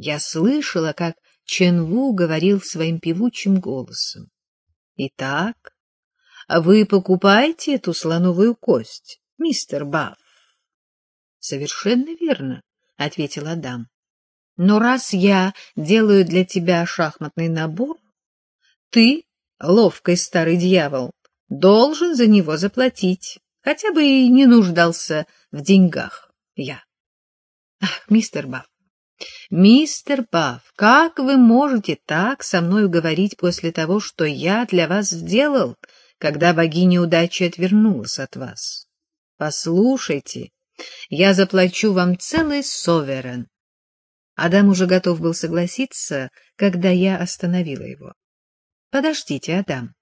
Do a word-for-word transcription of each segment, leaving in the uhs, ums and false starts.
Я слышала, как Чен-Ву говорил своим певучим голосом. — Итак, вы покупаете эту слоновую кость, мистер Бафф? — Совершенно верно, — ответил Адам. — Но раз я делаю для тебя шахматный набор, ты, ловкий старый дьявол, должен за него заплатить, хотя бы и не нуждался в деньгах я. Ах, мистер Бафф, мистер Бафф, как вы можете так со мной говорить после того, что я для вас сделал, когда богиня удачи отвернулась от вас? Послушайте, я заплачу вам целый соверен. Адам уже готов был согласиться, когда я остановила его. — Подождите, Адам.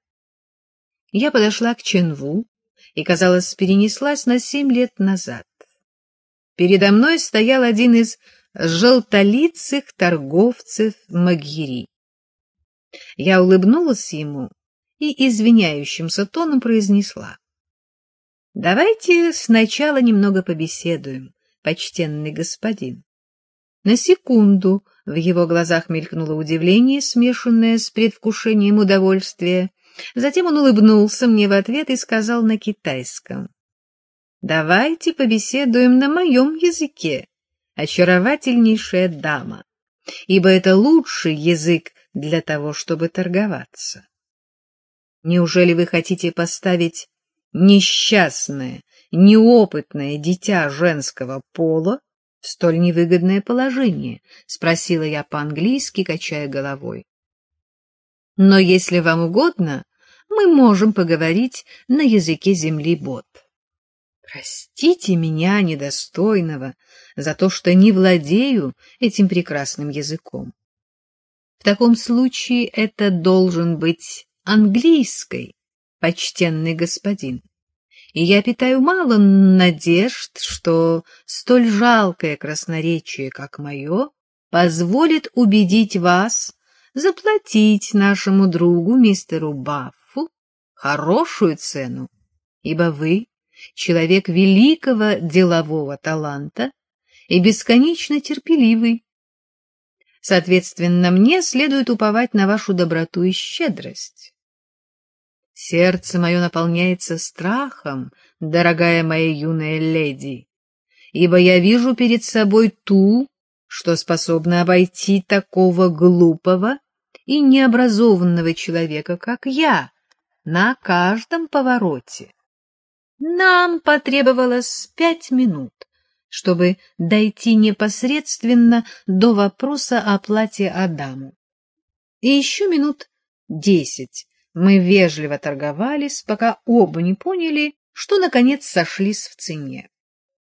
Я подошла к Чен-Ву и, казалось, перенеслась на семь лет назад. Передо мной стоял один из желтолицых торговцев Магьери. Я улыбнулась ему и извиняющимся тоном произнесла: — Давайте сначала немного побеседуем, почтенный господин. На секунду в его глазах мелькнуло удивление, смешанное с предвкушением удовольствия. Затем он улыбнулся мне в ответ и сказал на китайском: — Давайте побеседуем на моем языке, очаровательнейшая дама, ибо это лучший язык для того, чтобы торговаться. Неужели вы хотите поставить несчастное, неопытное дитя женского пола в столь невыгодное положение? — спросила я по-английски, качая головой. — Но если вам угодно, мы можем поговорить на языке земли Бот. Простите меня, недостойного, за то, что не владею этим прекрасным языком. В таком случае это должен быть английский, почтенный господин. И я питаю мало надежд, что столь жалкое красноречие, как мое, позволит убедить вас заплатить нашему другу, мистеру Баффу, хорошую цену, ибо вы человек великого делового таланта и бесконечно терпеливый. Соответственно, мне следует уповать на вашу доброту и щедрость. Сердце мое наполняется страхом, дорогая моя юная леди, ибо я вижу перед собой ту, что способна обойти такого глупого и необразованного человека, как я, на каждом повороте. Нам потребовалось пять минут, чтобы дойти непосредственно до вопроса о плате Адаму. И еще минут десять мы вежливо торговались, пока оба не поняли, что, наконец, сошлись в цене.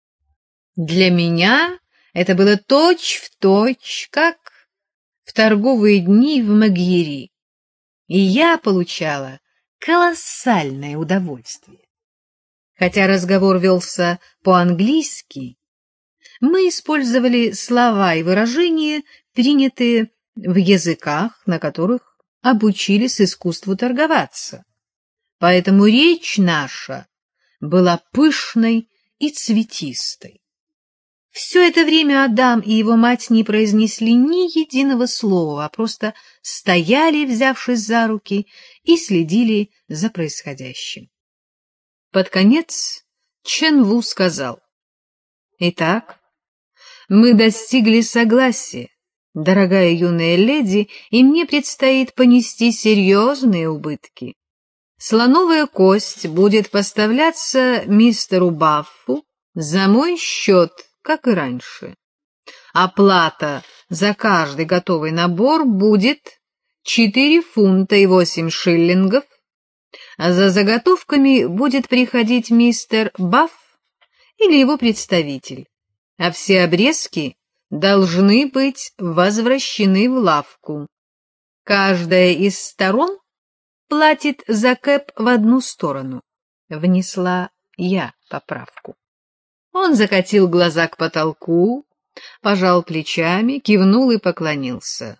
Для меня это было точь-в-точь, как в торговые дни в Магьери, и я получала колоссальное удовольствие. Хотя разговор велся по-английски, мы использовали слова и выражения, принятые в языках, на которых обучились искусству торговаться. Поэтому речь наша была пышной и цветистой. Все это время Адам и его мать не произнесли ни единого слова, а просто стояли, взявшись за руки, и следили за происходящим. Под конец Чен-Ву сказал: — Итак, мы достигли согласия, дорогая юная леди, и мне предстоит понести серьезные убытки. Слоновая кость будет поставляться мистеру Баффу за мой счет, как и раньше. Оплата за каждый готовый набор будет четыре фунта и восемь шиллингов, а за заготовками будет приходить мистер Бафф или его представитель, а все обрезки должны быть возвращены в лавку. Каждая из сторон платит за кэп в одну сторону. Внесла я поправку. Он закатил глаза к потолку, пожал плечами, кивнул и поклонился.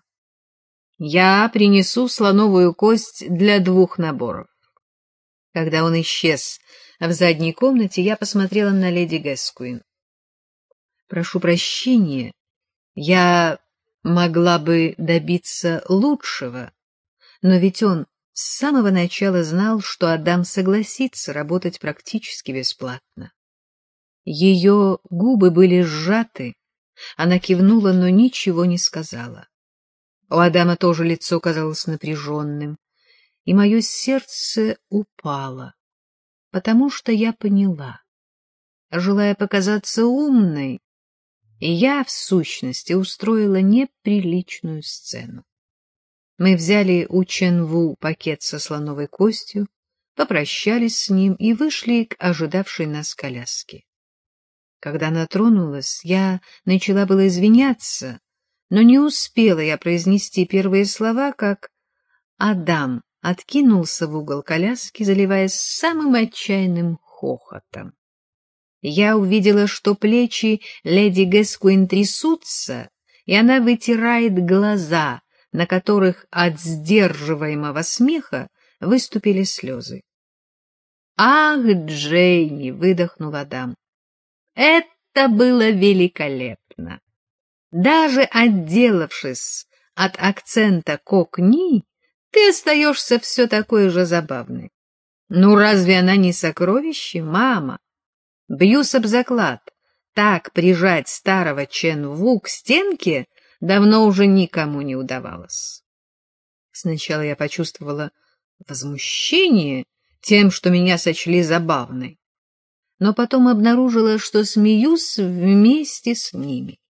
Я принесу слоновую кость для двух наборов. Когда он исчез в задней комнате, я посмотрела на леди Гэскуин. — Прошу прощения, я могла бы добиться лучшего, но ведь он с самого начала знал, что Адам согласится работать практически бесплатно. Ее губы были сжаты, она кивнула, но ничего не сказала. У Адама тоже лицо казалось напряженным, и мое сердце упало, потому что я поняла. Желая показаться умной, я, в сущности, устроила неприличную сцену. Мы взяли у Чен-Ву пакет со слоновой костью, попрощались с ним и вышли к ожидавшей нас коляске. Когда она тронулась, я начала было извиняться, но не успела я произнести первые слова, как Адам откинулся в угол коляски, заливаясь самым отчаянным хохотом. Я увидела, что плечи леди Гэскуин трясутся, и она вытирает глаза, на которых от сдерживаемого смеха выступили слезы. «Ах, Джейми!» — выдохнул Адам. «Это было великолепно! Даже отделавшись от акцента кокни, ты остаешься все такой же забавной. Ну разве она не сокровище, мама? Бьюсь об заклад, так прижать старого Чен-Ву к стенке давно уже никому не удавалось». Сначала я почувствовала возмущение тем, что меня сочли забавной, но потом обнаружила, что смеюсь вместе с ними.